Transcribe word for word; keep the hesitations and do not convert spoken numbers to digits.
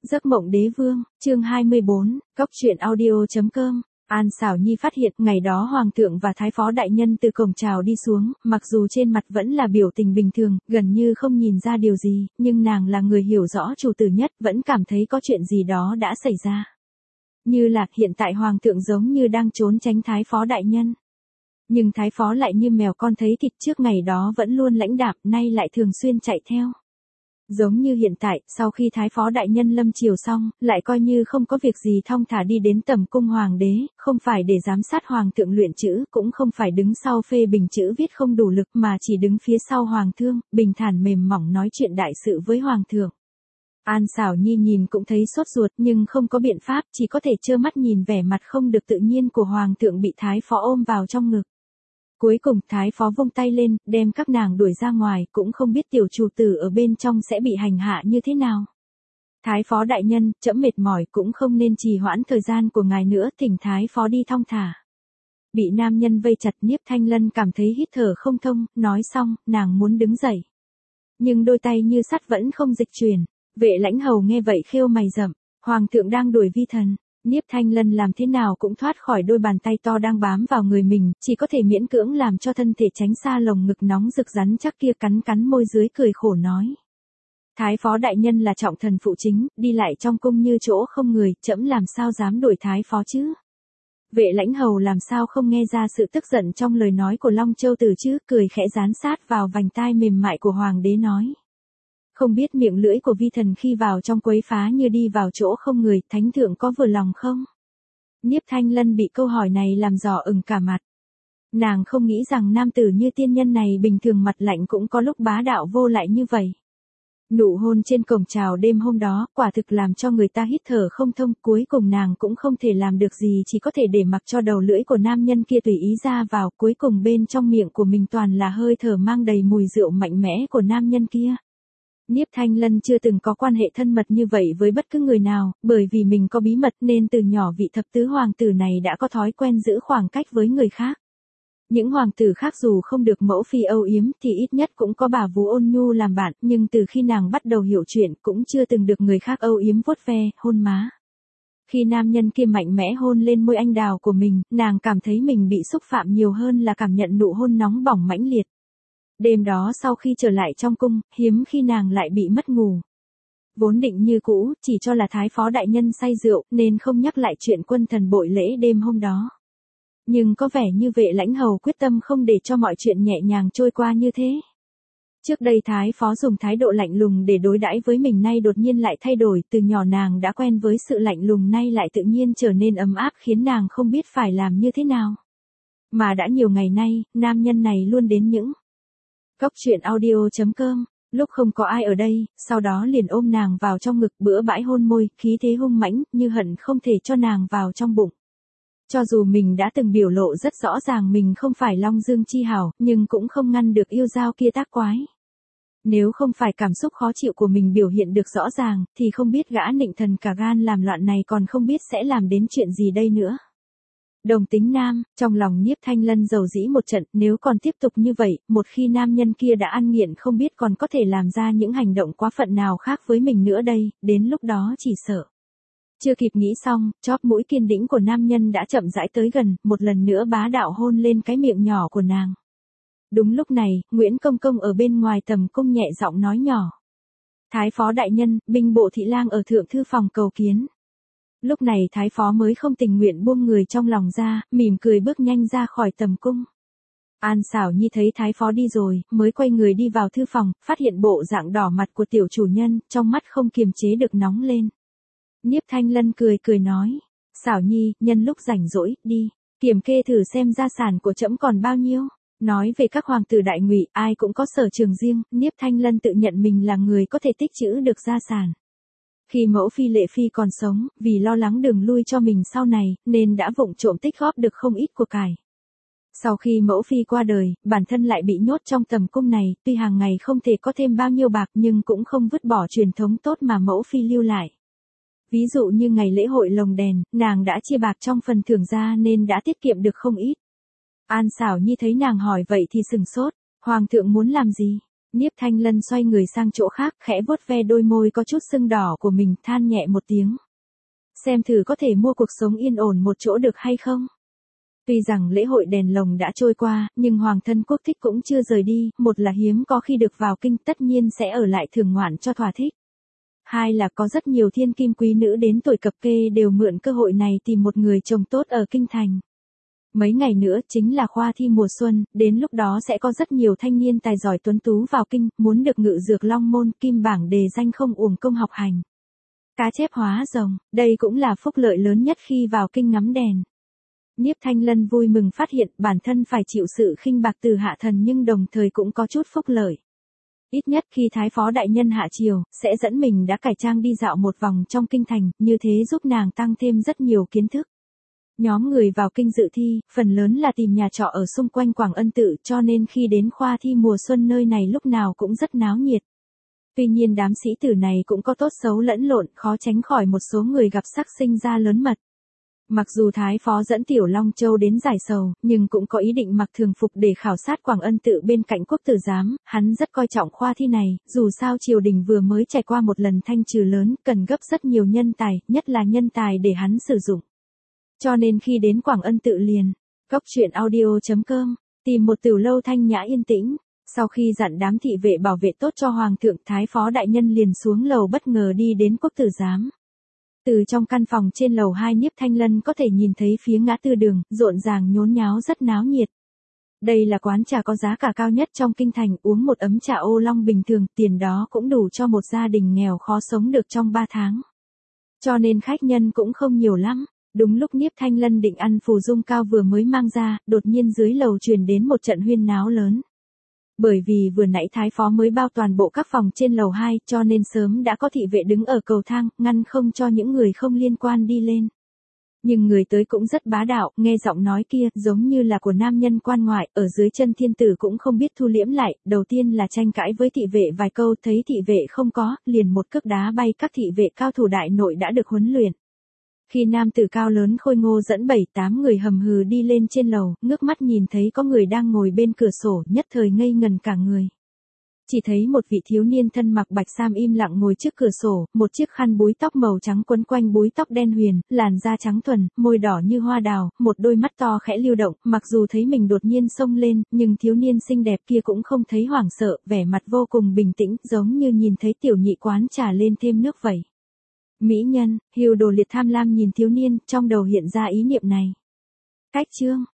Giấc mộng đế vương, chương hai mươi bốn, Cốc truyện audio chấm com. An Xảo Nhi phát hiện ngày đó Hoàng thượng và Thái phó đại nhân từ cổng chào đi xuống, mặc dù trên mặt vẫn là biểu tình bình thường, gần như không nhìn ra điều gì, nhưng nàng là người hiểu rõ chủ tử nhất, vẫn cảm thấy có chuyện gì đó đã xảy ra. Như là hiện tại Hoàng thượng giống như đang trốn tránh Thái phó đại nhân. Nhưng Thái phó lại như mèo con thấy thịt, trước ngày đó vẫn luôn lãnh đạm, nay lại thường xuyên chạy theo. Giống như hiện tại, sau khi Thái phó đại nhân lâm triều xong, lại coi như không có việc gì thong thả đi đến tầm cung hoàng đế, không phải để giám sát hoàng thượng luyện chữ, cũng không phải đứng sau phê bình chữ viết không đủ lực, mà chỉ đứng phía sau hoàng thương, bình thản mềm mỏng nói chuyện đại sự với hoàng thượng. An Xảo Nhi nhìn cũng thấy sốt ruột, nhưng không có biện pháp, chỉ có thể trơ mắt nhìn vẻ mặt không được tự nhiên của hoàng thượng bị Thái phó ôm vào trong ngực. Cuối cùng Thái phó vung tay lên, đem các nàng đuổi ra ngoài, cũng không biết tiểu chủ tử ở bên trong sẽ bị hành hạ như thế nào. Thái phó đại nhân, trẫm mệt mỏi, cũng không nên trì hoãn thời gian của ngài nữa, thỉnh Thái phó đi thong thả. Bị nam nhân vây chặt, Nhiếp Thanh Lân cảm thấy hít thở không thông, nói xong, nàng muốn đứng dậy. Nhưng đôi tay như sắt vẫn không dịch chuyển. Vệ Lãnh Hầu nghe vậy khêu mày rậm, hoàng thượng đang đuổi vi thần. Nhiếp Thanh Lân làm thế nào cũng thoát khỏi đôi bàn tay to đang bám vào người mình, chỉ có thể miễn cưỡng làm cho thân thể tránh xa lồng ngực nóng rực rắn chắc kia, cắn cắn môi dưới cười khổ nói. Thái phó đại nhân là trọng thần phụ chính, đi lại trong cung như chỗ không người, trẫm làm sao dám đuổi Thái phó chứ? Vệ Lãnh Hầu làm sao không nghe ra sự tức giận trong lời nói của Long Châu Tử chứ, cười khẽ dán sát vào vành tai mềm mại của hoàng đế nói. Không biết miệng lưỡi của vi thần khi vào trong quấy phá như đi vào chỗ không người, thánh thượng có vừa lòng không? Nhiếp Thanh Lân bị câu hỏi này làm đỏ ửng cả mặt. Nàng không nghĩ rằng nam tử như tiên nhân này bình thường mặt lạnh cũng có lúc bá đạo vô lại như vậy. Nụ hôn trên cổng chào đêm hôm đó, quả thực làm cho người ta hít thở không thông, cuối cùng nàng cũng không thể làm được gì, chỉ có thể để mặc cho đầu lưỡi của nam nhân kia tùy ý ra vào, cuối cùng bên trong miệng của mình toàn là hơi thở mang đầy mùi rượu mạnh mẽ của nam nhân kia. Nhiếp Thanh Lân chưa từng có quan hệ thân mật như vậy với bất cứ người nào, bởi vì mình có bí mật nên từ nhỏ vị thập tứ hoàng tử này đã có thói quen giữ khoảng cách với người khác. Những hoàng tử khác dù không được mẫu phi âu yếm thì ít nhất cũng có bà vú ôn nhu làm bạn, nhưng từ khi nàng bắt đầu hiểu chuyện cũng chưa từng được người khác âu yếm vuốt ve, hôn má. Khi nam nhân kia mạnh mẽ hôn lên môi anh đào của mình, nàng cảm thấy mình bị xúc phạm nhiều hơn là cảm nhận nụ hôn nóng bỏng mãnh liệt. Đêm đó sau khi trở lại trong cung, hiếm khi nàng lại bị mất ngủ. Vốn định như cũ, chỉ cho là Thái phó đại nhân say rượu, nên không nhắc lại chuyện quân thần bội lễ đêm hôm đó. Nhưng có vẻ như Vệ Lãnh Hầu quyết tâm không để cho mọi chuyện nhẹ nhàng trôi qua như thế. Trước đây Thái phó dùng thái độ lạnh lùng để đối đãi với mình, nay đột nhiên lại thay đổi, từ nhỏ nàng đã quen với sự lạnh lùng nay lại tự nhiên trở nên ấm áp, khiến nàng không biết phải làm như thế nào. Mà đã nhiều ngày nay, nam nhân này luôn đến những Cốc truyện audio chấm com, lúc không có ai ở đây, sau đó liền ôm nàng vào trong ngực, bữa bãi hôn môi, khí thế hung mãnh, như hận không thể cho nàng vào trong bụng. Cho dù mình đã từng biểu lộ rất rõ ràng mình không phải Long Dương chi hảo, nhưng cũng không ngăn được yêu dao kia tác quái. Nếu không phải cảm xúc khó chịu của mình biểu hiện được rõ ràng, thì không biết gã nịnh thần cả gan làm loạn này còn không biết sẽ làm đến chuyện gì đây nữa. Đồng tính nam, trong lòng Nhiếp Thanh Lân dầu dĩ một trận, nếu còn tiếp tục như vậy, một khi nam nhân kia đã ăn nghiện không biết còn có thể làm ra những hành động quá phận nào khác với mình nữa đây, đến lúc đó chỉ sợ. Chưa kịp nghĩ xong, chóp mũi kiên đĩnh của nam nhân đã chậm rãi tới gần, một lần nữa bá đạo hôn lên cái miệng nhỏ của nàng. Đúng lúc này, Nguyễn Công Công ở bên ngoài tầm cung nhẹ giọng nói nhỏ. Thái phó đại nhân, binh bộ thị lang ở thượng thư phòng cầu kiến. Lúc này Thái phó mới không tình nguyện buông người trong lòng ra, mỉm cười bước nhanh ra khỏi tầm cung. An Xảo Nhi thấy Thái phó đi rồi, mới quay người đi vào thư phòng, phát hiện bộ dạng đỏ mặt của tiểu chủ nhân, trong mắt không kiềm chế được nóng lên. Nhiếp Thanh Lân cười cười nói, Xảo Nhi, nhân lúc rảnh rỗi, đi, kiểm kê thử xem gia sản của trẫm còn bao nhiêu. Nói về các hoàng tử đại ngụy, ai cũng có sở trường riêng, Nhiếp Thanh Lân tự nhận mình là người có thể tích trữ được gia sản. Khi mẫu phi Lệ Phi còn sống, vì lo lắng đường lui cho mình sau này, nên đã vụng trộm tích góp được không ít của cải. Sau khi mẫu phi qua đời, bản thân lại bị nhốt trong tầm cung này, tuy hàng ngày không thể có thêm bao nhiêu bạc nhưng cũng không vứt bỏ truyền thống tốt mà mẫu phi lưu lại. Ví dụ như ngày lễ hội lồng đèn, nàng đã chia bạc trong phần thưởng ra nên đã tiết kiệm được không ít. An Xảo Nhi thấy nàng hỏi vậy thì sừng sốt, hoàng thượng muốn làm gì? Nhiếp Thanh Lân xoay người sang chỗ khác, khẽ vuốt ve đôi môi có chút sưng đỏ của mình, than nhẹ một tiếng. Xem thử có thể mua cuộc sống yên ổn một chỗ được hay không? Tuy rằng lễ hội đèn lồng đã trôi qua, nhưng Hoàng thân quốc thích cũng chưa rời đi, một là hiếm có khi được vào kinh tất nhiên sẽ ở lại thưởng ngoạn cho thỏa thích. Hai là có rất nhiều thiên kim quý nữ đến tuổi cập kê đều mượn cơ hội này tìm một người chồng tốt ở kinh thành. Mấy ngày nữa chính là khoa thi mùa xuân, đến lúc đó sẽ có rất nhiều thanh niên tài giỏi tuấn tú vào kinh, muốn được ngự dược long môn, kim bảng đề danh không uổng công học hành. Cá chép hóa rồng, đây cũng là phúc lợi lớn nhất khi vào kinh ngắm đèn. Nhiếp Thanh Lân vui mừng phát hiện bản thân phải chịu sự khinh bạc từ hạ thần nhưng đồng thời cũng có chút phúc lợi. Ít nhất khi Thái Phó Đại Nhân hạ triều, sẽ dẫn mình đã cải trang đi dạo một vòng trong kinh thành, như thế giúp nàng tăng thêm rất nhiều kiến thức. Nhóm người vào kinh dự thi, phần lớn là tìm nhà trọ ở xung quanh Quảng Ân Tự cho nên khi đến khoa thi mùa xuân nơi này lúc nào cũng rất náo nhiệt. Tuy nhiên đám sĩ tử này cũng có tốt xấu lẫn lộn, khó tránh khỏi một số người gặp sắc sinh ra lớn mật. Mặc dù Thái Phó dẫn Tiểu Long Châu đến giải sầu, nhưng cũng có ý định mặc thường phục để khảo sát Quảng Ân Tự bên cạnh quốc tử giám, hắn rất coi trọng khoa thi này, dù sao triều đình vừa mới trải qua một lần thanh trừ lớn, cần gấp rất nhiều nhân tài, nhất là nhân tài để hắn sử dụng. Cho nên khi đến Quảng Ân Tự liền, góc truyện audio chấm com, tìm một tiểu lâu thanh nhã yên tĩnh, sau khi dặn đám thị vệ bảo vệ tốt cho Hoàng thượng, Thái Phó Đại Nhân liền xuống lầu bất ngờ đi đến quốc tử giám. Từ trong căn phòng trên lầu hai Nhiếp Thanh Lân có thể nhìn thấy phía ngã tư đường, rộn ràng nhốn nháo rất náo nhiệt. Đây là quán trà có giá cả cao nhất trong kinh thành, uống một ấm trà ô long bình thường, tiền đó cũng đủ cho một gia đình nghèo khó sống được trong ba tháng. Cho nên khách nhân cũng không nhiều lắm. Đúng lúc Nhiếp Thanh Lân định ăn phù dung cao vừa mới mang ra, đột nhiên dưới lầu truyền đến một trận huyên náo lớn. Bởi vì vừa nãy Thái Phó mới bao toàn bộ các phòng trên lầu hai, cho nên sớm đã có thị vệ đứng ở cầu thang, ngăn không cho những người không liên quan đi lên. Nhưng người tới cũng rất bá đạo, nghe giọng nói kia, giống như là của nam nhân quan ngoại, ở dưới chân thiên tử cũng không biết thu liễm lại, đầu tiên là tranh cãi với thị vệ vài câu, thấy thị vệ không có, liền một cước đá bay các thị vệ cao thủ đại nội đã được huấn luyện. Khi nam tử cao lớn khôi ngô dẫn bảy tám người hầm hừ đi lên trên lầu, ngước mắt nhìn thấy có người đang ngồi bên cửa sổ, nhất thời ngây ngần cả người. Chỉ thấy một vị thiếu niên thân mặc bạch sam im lặng ngồi trước cửa sổ, một chiếc khăn búi tóc màu trắng quấn quanh búi tóc đen huyền, làn da trắng thuần, môi đỏ như hoa đào, một đôi mắt to khẽ lưu động, mặc dù thấy mình đột nhiên xông lên, nhưng thiếu niên xinh đẹp kia cũng không thấy hoảng sợ, vẻ mặt vô cùng bình tĩnh, giống như nhìn thấy tiểu nhị quán trà lên thêm nước vậy. Mỹ nhân, Hưu Đồ Liệt tham lam nhìn thiếu niên, trong đầu hiện ra ý niệm này. Cách chương